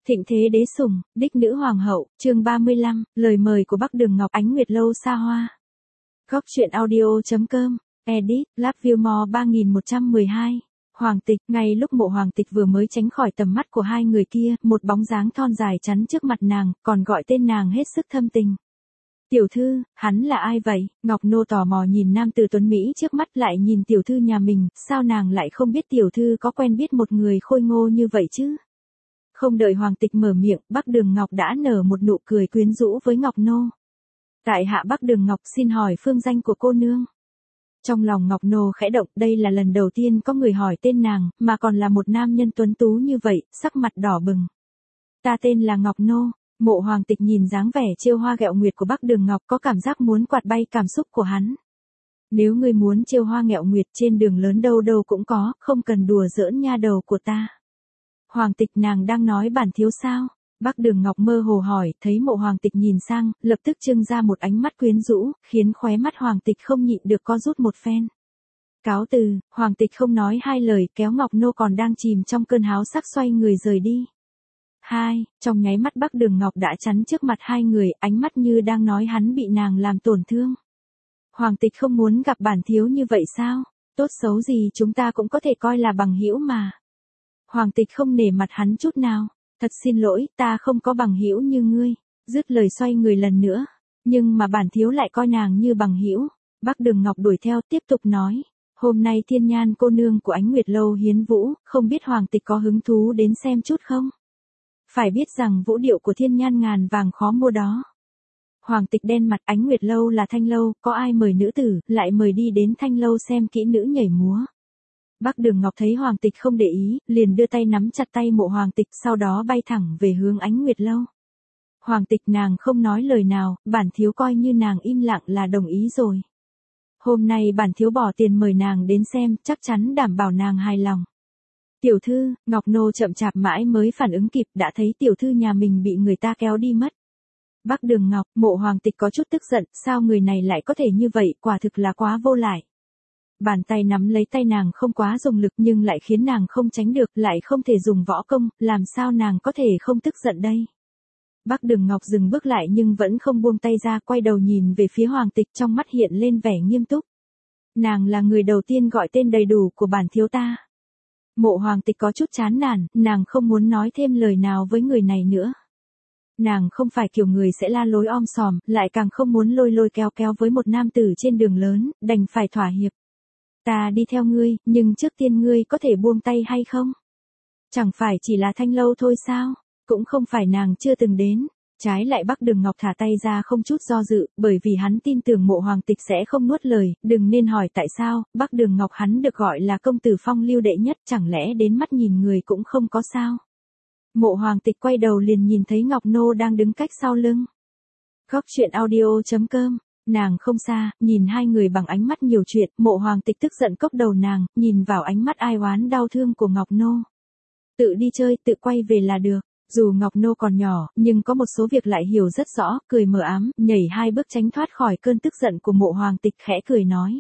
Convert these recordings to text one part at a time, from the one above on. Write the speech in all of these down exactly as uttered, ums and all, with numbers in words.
Thịnh thế đế sủng, đích nữ hoàng hậu, chương ba mươi lăm, lời mời của Bắc Đường Ngọc Ánh Nguyệt lâu xa hoa. Góc truyện audio.com, edit, Lapviewmore ba nghìn một trăm mười hai. Hoàng tịch, ngay lúc mộ hoàng tịch vừa mới tránh khỏi tầm mắt của hai người kia, một bóng dáng thon dài chắn trước mặt nàng, còn gọi tên nàng hết sức thâm tình. Tiểu thư, hắn là ai vậy? Ngọc Nô tò mò nhìn nam tử tuấn Mỹ trước mắt lại nhìn tiểu thư nhà mình, sao nàng lại không biết tiểu thư có quen biết một người khôi ngô như vậy chứ? Không đợi hoàng tịch mở miệng, Bắc Đường Ngọc đã nở một nụ cười quyến rũ với Ngọc Nô. Tại hạ Bắc Đường Ngọc xin hỏi phương danh của cô nương. Trong lòng Ngọc Nô khẽ động, đây là lần đầu tiên có người hỏi tên nàng, mà còn là một nam nhân tuấn tú như vậy, sắc mặt đỏ bừng. Ta tên là Ngọc Nô. Mộ hoàng tịch nhìn dáng vẻ trêu hoa ghẹo nguyệt của Bắc Đường Ngọc có cảm giác muốn quạt bay cảm xúc của hắn. Nếu ngươi muốn trêu hoa ghẹo nguyệt trên đường lớn đâu đâu cũng có, không cần đùa giỡn nha đầu của ta. Hoàng tịch, nàng đang nói bản thiếu sao? Bắc Đường Ngọc mơ hồ hỏi, thấy mộ hoàng tịch nhìn sang, lập tức trưng ra một ánh mắt quyến rũ, khiến khóe mắt hoàng tịch không nhịn được co rút một phen. Cáo từ, hoàng tịch không nói hai lời, kéo Ngọc Nô còn đang chìm trong cơn háo sắc xoay người rời đi. Hai, trong nháy mắt Bắc Đường Ngọc đã chắn trước mặt hai người, ánh mắt như đang nói hắn bị nàng làm tổn thương. Hoàng tịch không muốn gặp bản thiếu như vậy sao? Tốt xấu gì chúng ta cũng có thể coi là bằng hữu mà. Hoàng tịch không nể mặt hắn chút nào. Thật xin lỗi, ta không có bằng hữu như ngươi. Dứt lời xoay người lần nữa. Nhưng mà bản thiếu lại coi nàng như bằng hữu. Bắc Đường Ngọc đuổi theo tiếp tục nói. Hôm nay Thiên Nhan cô nương của Ánh Nguyệt lâu hiến vũ, không biết hoàng tịch có hứng thú đến xem chút không? Phải biết rằng vũ điệu của Thiên Nhan ngàn vàng khó mua đó. Hoàng tịch đen mặt, Ánh Nguyệt lâu là thanh lâu, có ai mời nữ tử, lại mời đi đến thanh lâu xem kỹ nữ nhảy múa. Bắc Đường Ngọc thấy hoàng tịch không để ý, liền đưa tay nắm chặt tay mộ hoàng tịch, sau đó bay thẳng về hướng Ánh Nguyệt lâu. Hoàng tịch, nàng không nói lời nào, bản thiếu coi như nàng im lặng là đồng ý rồi. Hôm nay bản thiếu bỏ tiền mời nàng đến xem, chắc chắn đảm bảo nàng hài lòng. Tiểu thư, Ngọc Nô chậm chạp mãi mới phản ứng kịp, đã thấy tiểu thư nhà mình bị người ta kéo đi mất. Bắc Đường Ngọc, mộ hoàng tịch có chút tức giận, sao người này lại có thể như vậy, quả thực là quá vô lại. Bàn tay nắm lấy tay nàng không quá dùng lực nhưng lại khiến nàng không tránh được, lại không thể dùng võ công, làm sao nàng có thể không tức giận đây. Bắc Đường Ngọc dừng bước lại nhưng vẫn không buông tay ra, quay đầu nhìn về phía hoàng tịch, trong mắt hiện lên vẻ nghiêm túc. Nàng là người đầu tiên gọi tên đầy đủ của bản thiếu ta. Mộ hoàng tịch có chút chán nản, nàng không muốn nói thêm lời nào với người này nữa. Nàng không phải kiểu người sẽ la lối om sòm, lại càng không muốn lôi lôi kéo kéo với một nam tử trên đường lớn, đành phải thỏa hiệp. Ta đi theo ngươi, nhưng trước tiên ngươi có thể buông tay hay không? Chẳng phải chỉ là thanh lâu thôi sao? Cũng không phải nàng chưa từng đến. Trái lại Bắc Đường Ngọc thả tay ra không chút do dự, bởi vì hắn tin tưởng mộ hoàng tịch sẽ không nuốt lời, đừng nên hỏi tại sao, Bắc Đường Ngọc hắn được gọi là công tử phong lưu đệ nhất, chẳng lẽ đến mắt nhìn người cũng không có sao. Mộ hoàng tịch quay đầu liền nhìn thấy Ngọc Nô đang đứng cách sau lưng. Góc truyện audio.com, nàng không xa, nhìn hai người bằng ánh mắt nhiều chuyện, mộ hoàng tịch tức giận cốc đầu nàng, nhìn vào ánh mắt ai oán đau thương của Ngọc Nô. Tự đi chơi, tự quay về là được. Dù Ngọc Nô còn nhỏ, nhưng có một số việc lại hiểu rất rõ, cười mờ ám, nhảy hai bước tránh thoát khỏi cơn tức giận của mộ hoàng tịch, khẽ cười nói.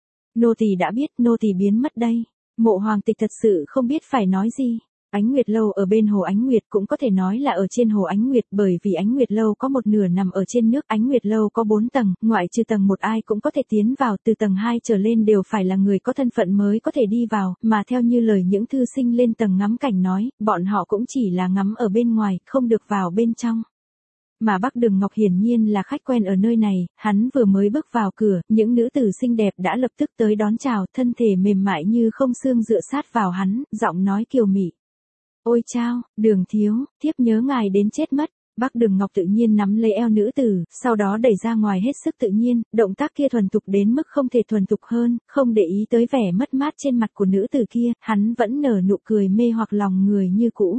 Nô tỳ đã biết, nô tỳ biến mất đây. Mộ hoàng tịch thật sự không biết phải nói gì. Ánh Nguyệt lâu ở bên hồ Ánh Nguyệt, cũng có thể nói là ở trên hồ Ánh Nguyệt, bởi vì Ánh Nguyệt lâu có một nửa nằm ở trên nước. Ánh Nguyệt lâu có bốn tầng, ngoại trừ tầng một ai cũng có thể tiến vào, từ tầng hai trở lên đều phải là người có thân phận mới có thể đi vào, mà theo như lời những thư sinh lên tầng ngắm cảnh nói, bọn họ cũng chỉ là ngắm ở bên ngoài, không được vào bên trong. Mà Bắc Đường Ngọc hiển nhiên là khách quen ở nơi này, hắn vừa mới bước vào cửa, những nữ tử xinh đẹp đã lập tức tới đón chào, thân thể mềm mại như không xương dựa sát vào hắn, giọng nói kiều mị. Ôi chao, Đường thiếu, thiếp nhớ ngài đến chết mất. Bắc Đường Ngọc tự nhiên nắm lấy eo nữ tử, sau đó đẩy ra ngoài hết sức tự nhiên, động tác kia thuần thục đến mức không thể thuần thục hơn, không để ý tới vẻ mất mát trên mặt của nữ tử kia, hắn vẫn nở nụ cười mê hoặc lòng người như cũ.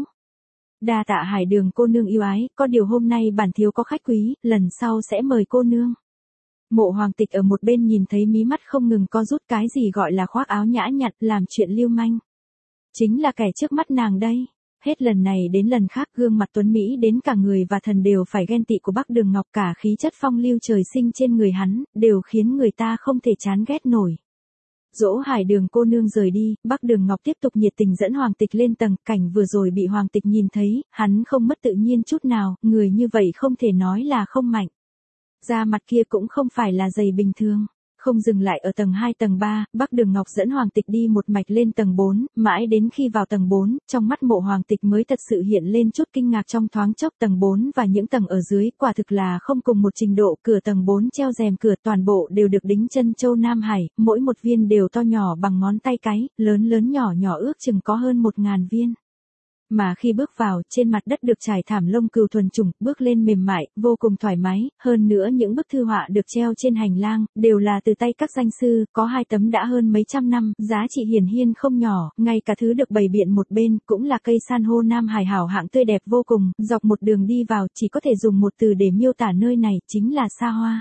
Đa tạ Hải Đường cô nương yêu ái, có điều hôm nay bản thiếu có khách quý, lần sau sẽ mời cô nương. Mộ hoàng tịch ở một bên nhìn thấy mí mắt không ngừng co rút, cái gì gọi là khoác áo nhã nhặn, làm chuyện lưu manh. Chính là kẻ trước mắt nàng đây. Hết lần này đến lần khác, gương mặt tuấn Mỹ đến cả người và thần đều phải ghen tị của Bắc Đường Ngọc, cả khí chất phong lưu trời sinh trên người hắn, đều khiến người ta không thể chán ghét nổi. Dỗ Hải Đường cô nương rời đi, Bắc Đường Ngọc tiếp tục nhiệt tình dẫn Hoàng Tịch lên tầng, cảnh vừa rồi bị Hoàng Tịch nhìn thấy, hắn không mất tự nhiên chút nào, người như vậy không thể nói là không mạnh. Da mặt kia cũng không phải là dày bình thường. Không dừng lại ở tầng hai tầng ba, Bắc Đường Ngọc dẫn Hoàng Tịch đi một mạch lên tầng bốn, mãi đến khi vào tầng bốn, trong mắt Mộ Hoàng Tịch mới thật sự hiện lên chút kinh ngạc trong thoáng chốc. Tầng bốn và những tầng ở dưới quả thực là không cùng một trình độ, cửa tầng bốn treo rèm cửa toàn bộ đều được đính chân châu Nam Hải, mỗi một viên đều to nhỏ bằng ngón tay cái, lớn lớn nhỏ nhỏ ước chừng có hơn một ngàn viên. Mà khi bước vào, trên mặt đất được trải thảm lông cừu thuần chủng, bước lên mềm mại, vô cùng thoải mái, hơn nữa những bức thư họa được treo trên hành lang, đều là từ tay các danh sư, có hai tấm đã hơn mấy trăm năm, giá trị hiển nhiên không nhỏ, ngay cả thứ được bày biện một bên, cũng là cây san hô Nam Hải hảo hạng tươi đẹp vô cùng, dọc một đường đi vào, chỉ có thể dùng một từ để miêu tả nơi này, chính là xa hoa.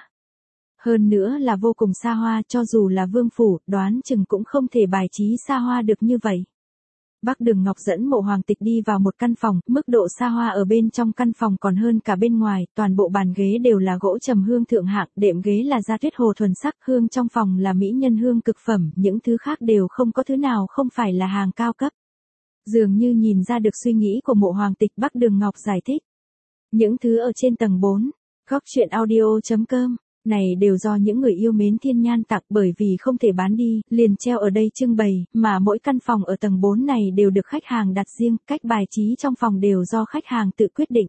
Hơn nữa là vô cùng xa hoa, cho dù là vương phủ, đoán chừng cũng không thể bài trí xa hoa được như vậy. Bắc Đường Ngọc dẫn Mộ Hoàng Tịch đi vào một căn phòng, mức độ xa hoa ở bên trong căn phòng còn hơn cả bên ngoài, toàn bộ bàn ghế đều là gỗ trầm hương thượng hạng, đệm ghế là da tuyết hồ thuần sắc, hương trong phòng là mỹ nhân hương cực phẩm, những thứ khác đều không có thứ nào không phải là hàng cao cấp. Dường như nhìn ra được suy nghĩ của Mộ Hoàng Tịch, Bắc Đường Ngọc giải thích. Những thứ ở trên tầng bốn, góc truyện audio chấm com này đều do những người yêu mến thiên nhan tặng, bởi vì không thể bán đi, liền treo ở đây trưng bày, mà mỗi căn phòng ở tầng bốn này đều được khách hàng đặt riêng, cách bài trí trong phòng đều do khách hàng tự quyết định.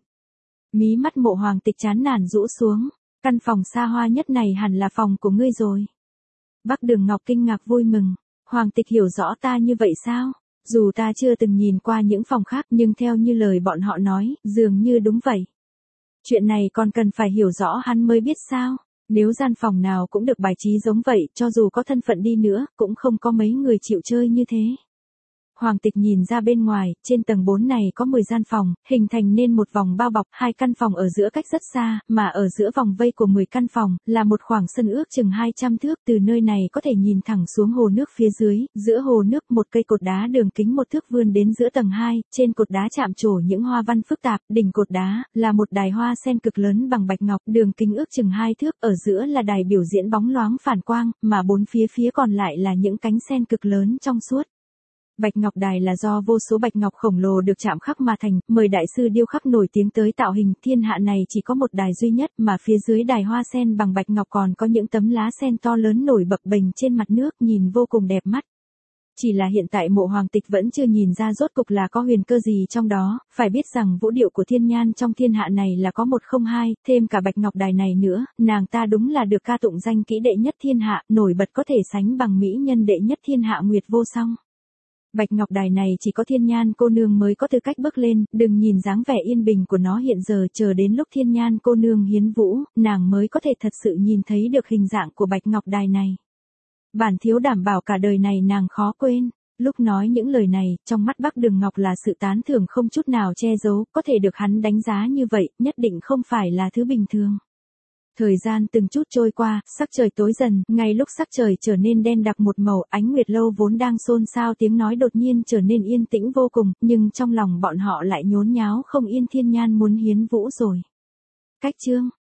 Mí mắt Mộ Hoàng Tịch chán nản rũ xuống, căn phòng xa hoa nhất này hẳn là phòng của ngươi rồi. Bắc Đường Ngọc kinh ngạc vui mừng, Hoàng Tịch hiểu rõ ta như vậy sao? Dù ta chưa từng nhìn qua những phòng khác nhưng theo như lời bọn họ nói, dường như đúng vậy. Chuyện này còn cần phải hiểu rõ hắn mới biết sao? Nếu gian phòng nào cũng được bài trí giống vậy, cho dù có thân phận đi nữa, cũng không có mấy người chịu chơi như thế. Hoàng Tịch nhìn ra bên ngoài, trên tầng bốn này có mười gian phòng, hình thành nên một vòng bao bọc, hai căn phòng ở giữa cách rất xa, mà ở giữa vòng vây của mười căn phòng, là một khoảng sân ước chừng hai trăm thước, từ nơi này có thể nhìn thẳng xuống hồ nước phía dưới, giữa hồ nước một cây cột đá đường kính một thước vươn đến giữa tầng hai, trên cột đá chạm trổ những hoa văn phức tạp, đỉnh cột đá, là một đài hoa sen cực lớn bằng bạch ngọc, đường kính ước chừng hai thước, ở giữa là đài biểu diễn bóng loáng phản quang, mà bốn phía phía còn lại là những cánh sen cực lớn trong suốt. Bạch ngọc đài là do vô số bạch ngọc khổng lồ được chạm khắc mà thành, mời đại sư điêu khắc nổi tiếng tới tạo hình, thiên hạ này chỉ có một đài duy nhất, mà phía dưới đài hoa sen bằng bạch ngọc còn có những tấm lá sen to lớn nổi bập bềnh trên mặt nước, nhìn vô cùng đẹp mắt. Chỉ là hiện tại Mộ Hoàng Tịch vẫn chưa nhìn ra rốt cục là có huyền cơ gì trong đó, phải biết rằng vũ điệu của thiên nhan trong thiên hạ này là có một không hai, thêm cả bạch ngọc đài này nữa, nàng ta đúng là được ca tụng danh kỹ đệ nhất thiên hạ, nổi bật có thể sánh bằng mỹ nhân đệ nhất thiên hạ Nguyệt Vô Song. Bạch ngọc đài này chỉ có thiên nhan cô nương mới có tư cách bước lên, đừng nhìn dáng vẻ yên bình của nó hiện giờ, chờ đến lúc thiên nhan cô nương hiến vũ, nàng mới có thể thật sự nhìn thấy được hình dạng của bạch ngọc đài này. Bản thiếu đảm bảo cả đời này nàng khó quên. Lúc nói những lời này, trong mắt Bắc Đường Ngọc là sự tán thưởng không chút nào che giấu, có thể được hắn đánh giá như vậy, nhất định không phải là thứ bình thường. Thời gian từng chút trôi qua, sắc trời tối dần, ngay lúc sắc trời trở nên đen đặc một màu, Ánh Nguyệt Lâu vốn đang xôn xao tiếng nói đột nhiên trở nên yên tĩnh vô cùng, nhưng trong lòng bọn họ lại nhốn nháo không yên, thiên nhan muốn hiến vũ rồi. Cách chương